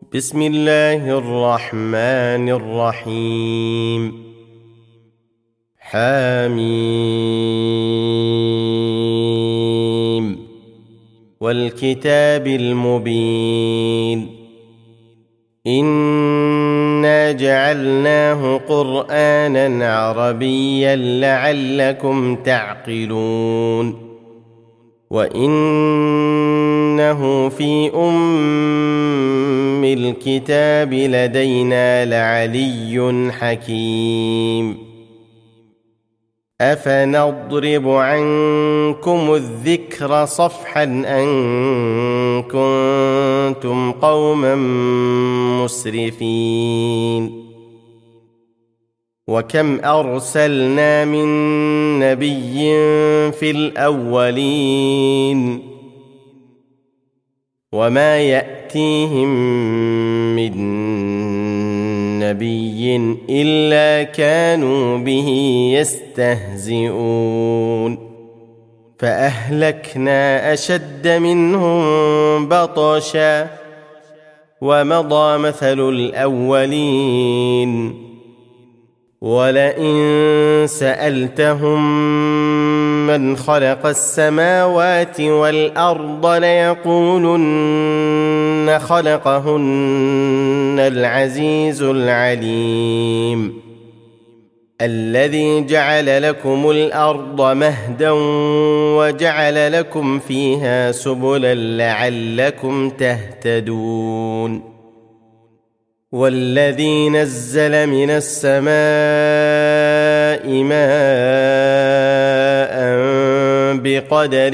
بسم الله الرحمن الرحيم. حميم والكتاب المبين إنا جعلناه قرآنا عربيا لعلكم تعقلون وإنه في الكتاب لدينا لعلي حكيم أفنضرب عنكم الذكر صفحا أن كنتم قوما مسرفين وكم أرسلنا من نبي في الأولين وما يأتيهم من نبي إلا كانوا به يستهزئون فأهلكنا أشد منهم بطشا ومضى مثل الأولين ولئن سألتهم من خلق السماوات والأرض ليقولن خلقهن العزيز العليم الذي جعل لكم الأرض مهدا وجعل لكم فيها سبلا لعلكم تهتدون والذي نزل من السماء ماء بقدر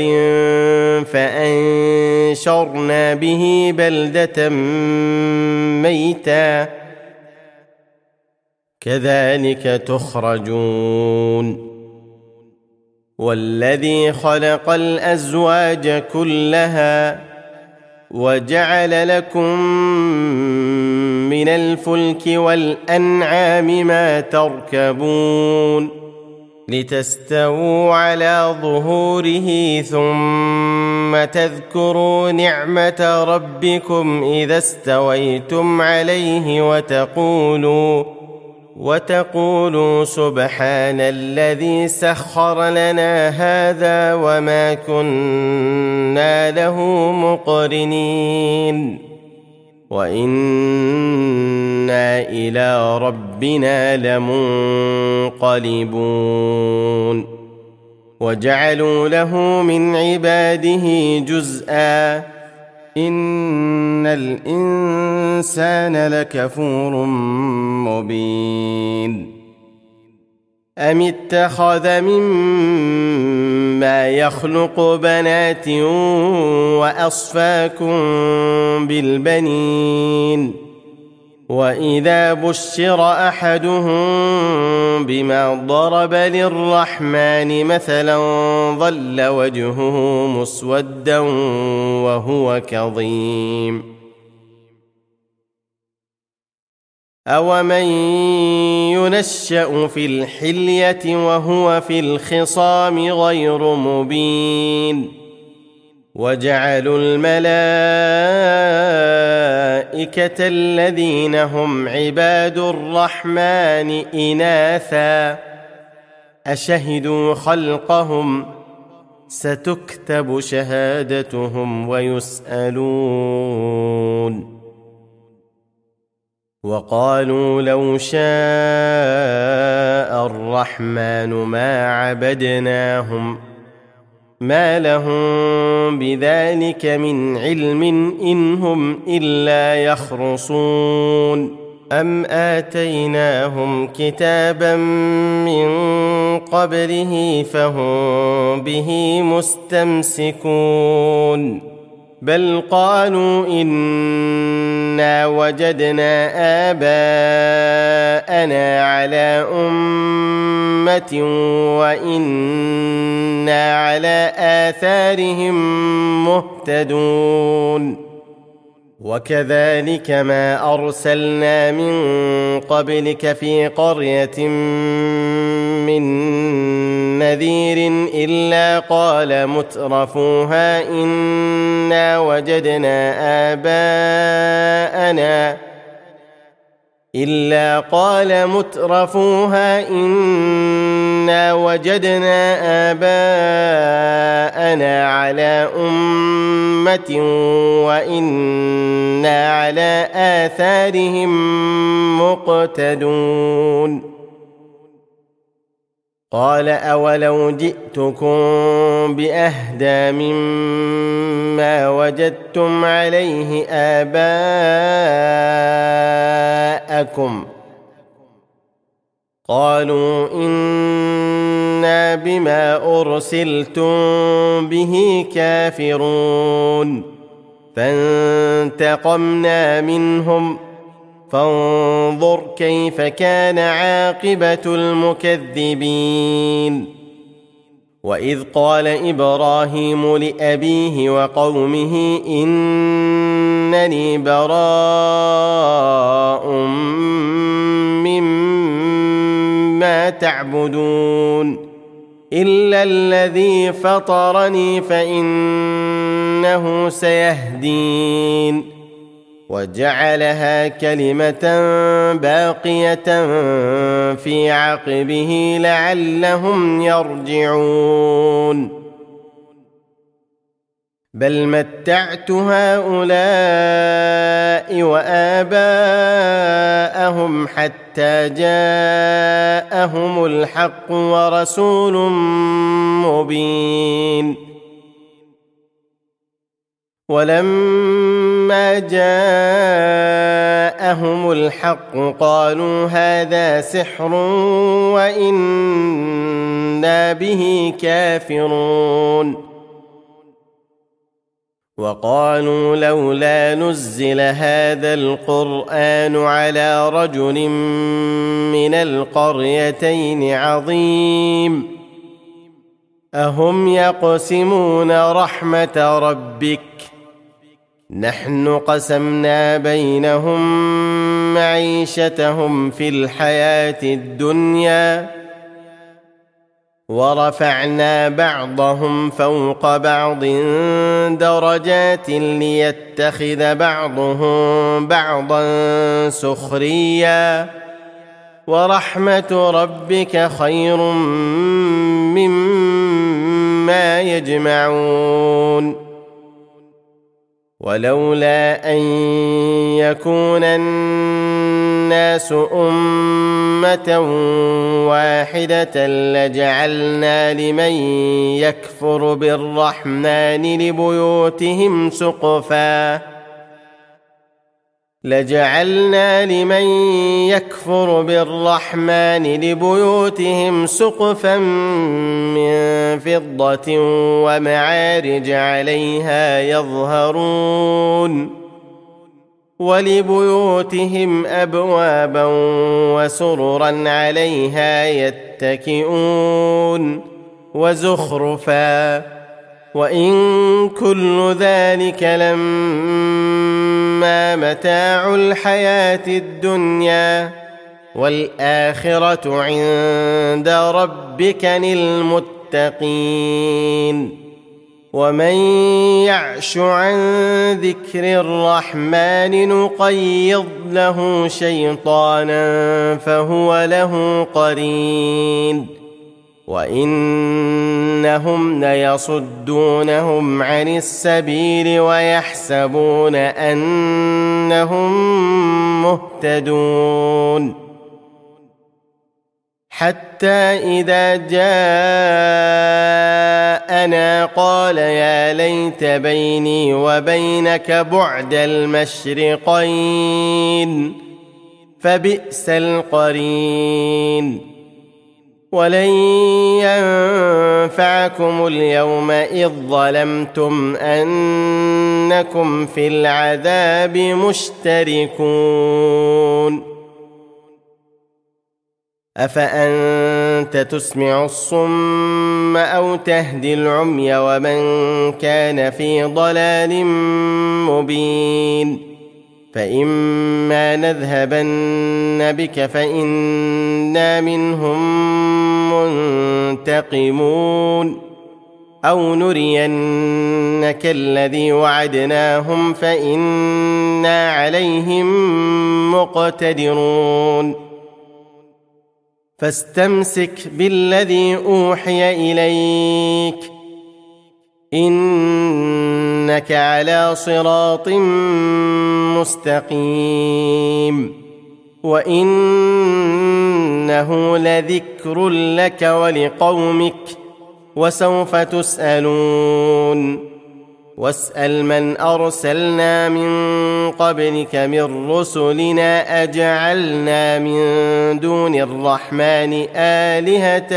فأنشرنا به بلدة ميتا كذلك تخرجون والذي خلق الأزواج كلها وجعل لكم من الفلك والأنعام ما تركبون لتستووا على ظهوره ثم تذكروا نعمة ربكم إذا استويتم عليه وتقولوا سبحان الذي سخر لنا هذا وما كنا له مقرنين وإنا إلى ربنا لمنقلبون وجعلوا له من عباده جزءا إن الإنسان لكفور مبين أم اتخذ مما يخلق بنات وأصفاكم بالبنين وإذا بشر أحدهم بما ضرب للرحمن مثلا ظل وجهه مسودا وهو كظيم أومن ينشأ في الحلية وهو في الخصام غير مبين وجعلوا الملائكة الذين هم عباد الرحمن إناثا أشهدوا خلقهم ستكتب شهادتهم ويسألون وقالوا لو شاء الرحمن ما عبدناهم ما لهم بذلك من علم إن هم إلا يخرصون أم آتيناهم كتابا من قبله فهم به مستمسكون بل قالوا إنا وجدنا آباءنا على أمة وإنا على آثارهم مهتدون وكذلك ما أرسلنا من قبلك في قرية من نذير إلا قال مترفوها إنا وجدنا آباءنا على أمة وإنا على آثارهم مقتدون قال أولو جئتكم بأهدى مما وجدتم عليه آباءكم قالوا إنا بما أرسلتم به كافرون فانتقمنا منهم فانظر كيف كان عاقبة المكذبين وإذ قال إبراهيم لأبيه وقومه إنني براء مما تعبدون إلا الذي فطرني فإنه سيهدين وجعلها كلمة باقية في عقبه لعلهم يرجعون بل متعت هؤلاء وآباءهم حتى جاءهم الحق ورسول مبين ولما جاءهم الحق قالوا هذا سحر وإنا به كافرون وقالوا لولا نزل هذا القرآن على رجل من القريتين عظيم أهم يقسمون رحمة ربك نحن قسمنا بينهم معيشتهم في الحياة الدنيا ورفعنا بعضهم فوق بعض درجات ليتخذ بعضهم بعضا سخريا ورحمة ربك خير مما يجمعون ولولا أن يكون الناس أمة واحدة لجعلنا لمن يكفر بالرحمن لبيوتهم سقفا من فضة ومعارج عليها يظهرون ولبيوتهم أبوابا وسررا عليها يتكئون وزخرفا وإن كل ذلك لما متاع الحياة الدنيا والآخرة عند ربك للمتقين ومن يعش عن ذكر الرحمن نقيض له شيطانا فهو له قرين وإنهم ليصدونهم عن السبيل ويحسبون أنهم مهتدون حتى إذا جاءنا قال يا ليت بيني وبينك بعد المشرقين فبئس القرين ولن ينفعكم اليوم إذ ظلمتم أنكم في العذاب مشتركون أفأنت تسمع الصم أو تهدي العمي ومن كان في ضلال مبين فإما نذهبن بك فإنا منهم ينتقمون أو نرينك الذي وعدناهم فإنا عليهم مقتدرون فاستمسك بالذي أوحي إليك إنك على صراط مستقيم وإنه لذكر لك ولقومك وسوف تسألون واسأل من أرسلنا من قبلك من رسلنا أجعلنا من دون الرحمن آلهة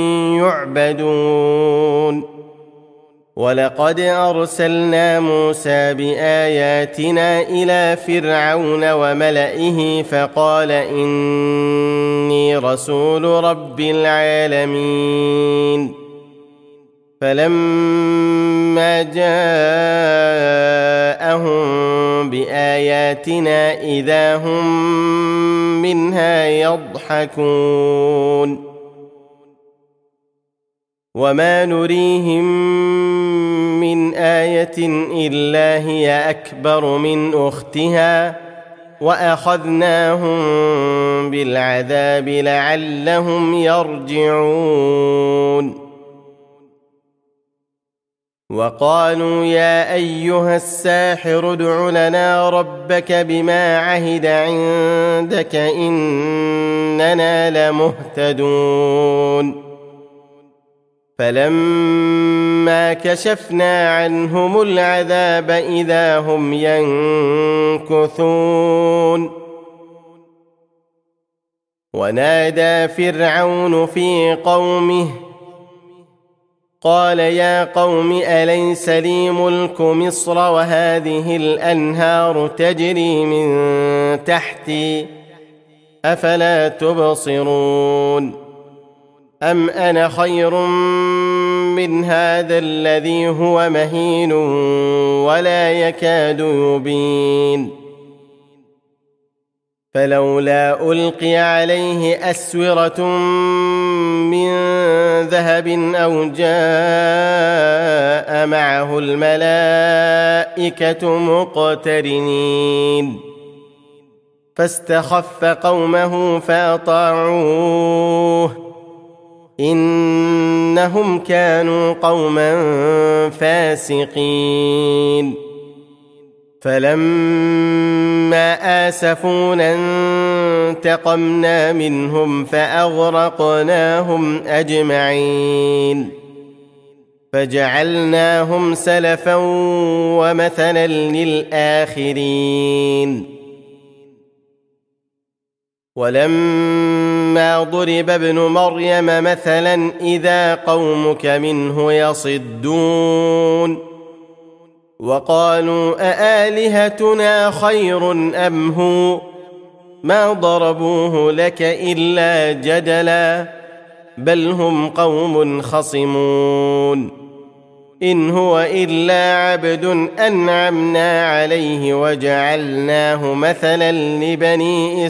يعبدون ولقد أرسلنا موسى بآياتنا إلى فرعون وملئه فقال إني رسول رب العالمين فلما جاءهم بآياتنا إذا هم منها يضحكون وما نريهم من آية إلا هي أكبر من أختها وأخذناهم بالعذاب لعلهم يرجعون وقالوا يا أيها الساحر ادع لنا ربك بما عهد عندك إننا لمهتدون فلما كشفنا عنهم العذاب إذا هم ينكثون ونادى فرعون في قومه قال يا قوم أليس لي ملك مصر وهذه الأنهار تجري من تحتي أفلا تبصرون أم أنا خير من هذا الذي هو مهين ولا يكاد يبين فلولا ألقي عليه أسورة من ذهب أو جاء معه الملائكة مقترنين فاستخف قومه فأطاعوه إنهم كانوا قوما فاسقين فلما آسفونا انتقمنا منهم فأغرقناهم أجمعين فجعلناهم سلفا ومثلا للآخرين ولما ضرب ابن مريم مثلا إذا قومك منه يصدون وقالوا أآلهتنا خير أم هو ما ضربوه لك إلا جدلا بل هم قوم خصمون إن هو إلا عبد أنعمنا عليه وجعلناه مثلا لبني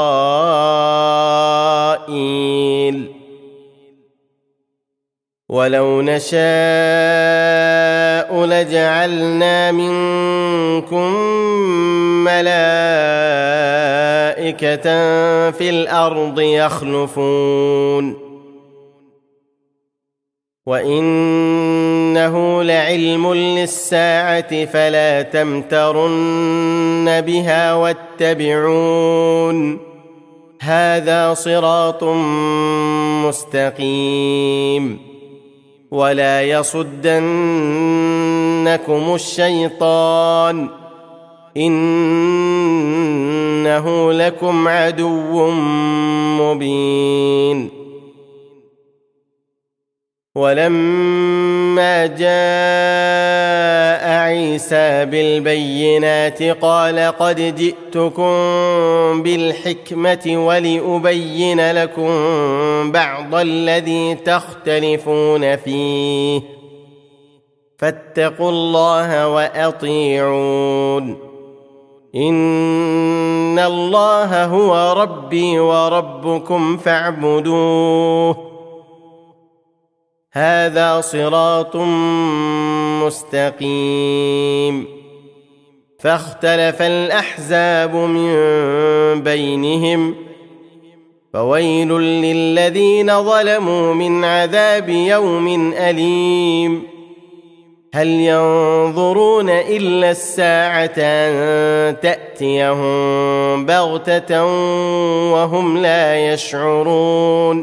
إسرائيل ولو نشاء لجعلنا منكم ملائكة في الأرض يخلفون وإنه لعلم للساعة فلا تمترن بها واتبعون هذا صراط مستقيم ولا يصدنكم الشيطان إنه لكم عدو مبين ولما جاء عيسى بالبينات قال قد جئتكم بالحكمة ولأبين لكم بعض الذي تختلفون فيه فاتقوا الله وأطيعون إن الله هو ربي وربكم فاعبدوه هذا صراط مستقيم فاختلف الأحزاب من بينهم فويل للذين ظلموا من عذاب يوم أليم هل ينظرون إلا الساعة أن تأتيهم بغتة وهم لا يشعرون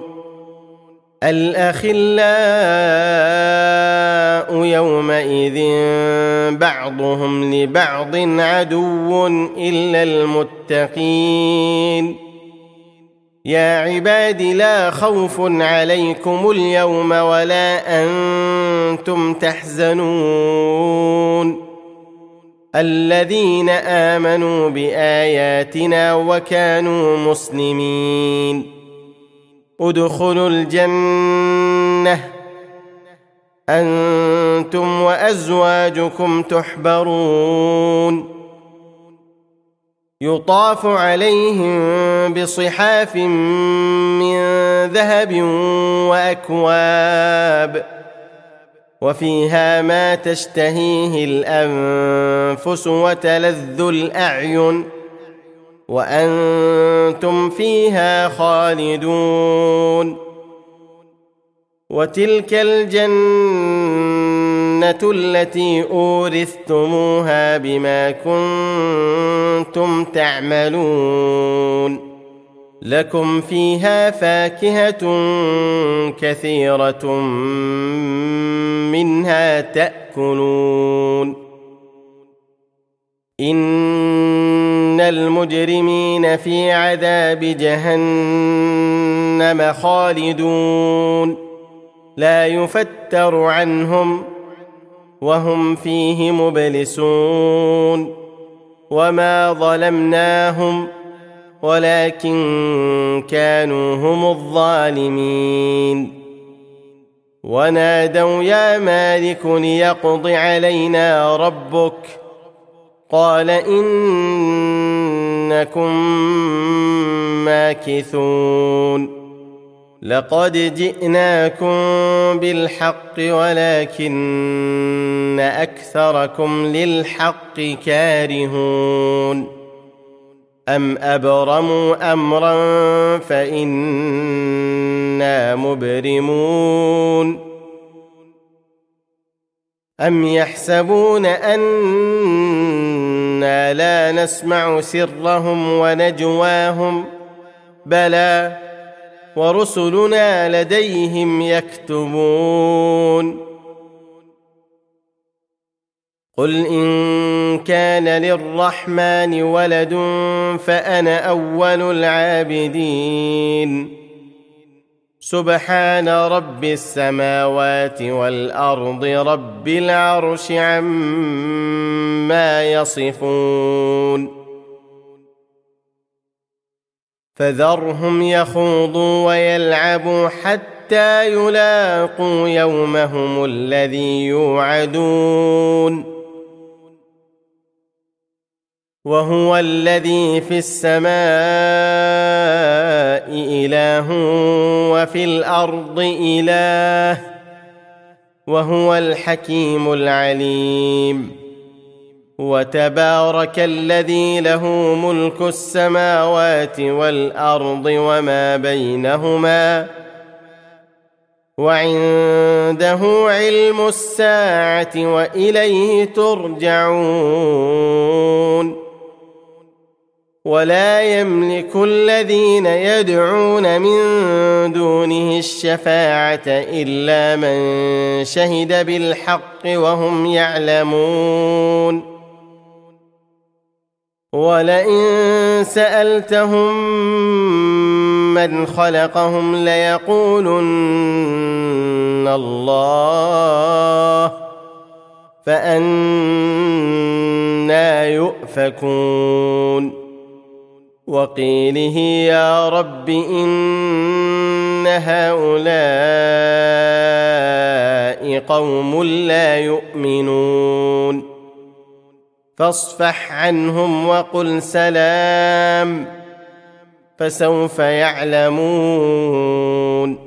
الأخلاء يومئذ بعضهم لبعض عدو إلا المتقين يا عباد لا خوف عليكم اليوم ولا أنتم تحزنون الذين آمنوا بآياتنا وكانوا مسلمين ادخلوا الجنة أنتم وأزواجكم تحبرون يطاف عليهم بصحاف من ذهب وأكواب وفيها ما تشتهيه الأنفس وتلذ الأعين وأنتم فيها خالدون وتلك الجنة التي أورثتموها بما كنتم تعملون لكم فيها فاكهة كثيرة منها تأكلون إن المجرمين في عذاب جهنم خالدون لا يفتر عنهم وهم فيه مبلسون وما ظلمناهم ولكن كانوا هم الظالمين ونادوا يا مالك ليقض علينا ربك قال إنكم ماكثون لقد جئناكم بالحق ولكن أكثركم للحق كارهون أم أبرموا أمرا فإنا مبرمون أم يحسبون أنا لا نسمع سرهم ونجواهم بلى ورسلنا لديهم يكتبون قل إن كان للرحمن ولد فأنا أول العابدين سبحان رب السماوات والأرض رب العرش عما يصفون فذرهم يخوضوا ويلعبوا حتى يلاقوا يومهم الذي يوعدون وهو الذي في السماء إله وفي الأرض إله وهو الحكيم العليم وتبارك الذي له ملك السماوات والأرض وما بينهما وعنده علم الساعة وإليه ترجعون ولا يملك الذين يدعون من دونه الشفاعة إلا من شهد بالحق وهم يعلمون ولئن سألتهم من خلقهم ليقولن الله فأنى يؤفكون وقيله يا رب إن هؤلاء قوم لا يؤمنون فاصفح عنهم وقل سلام فسوف يعلمون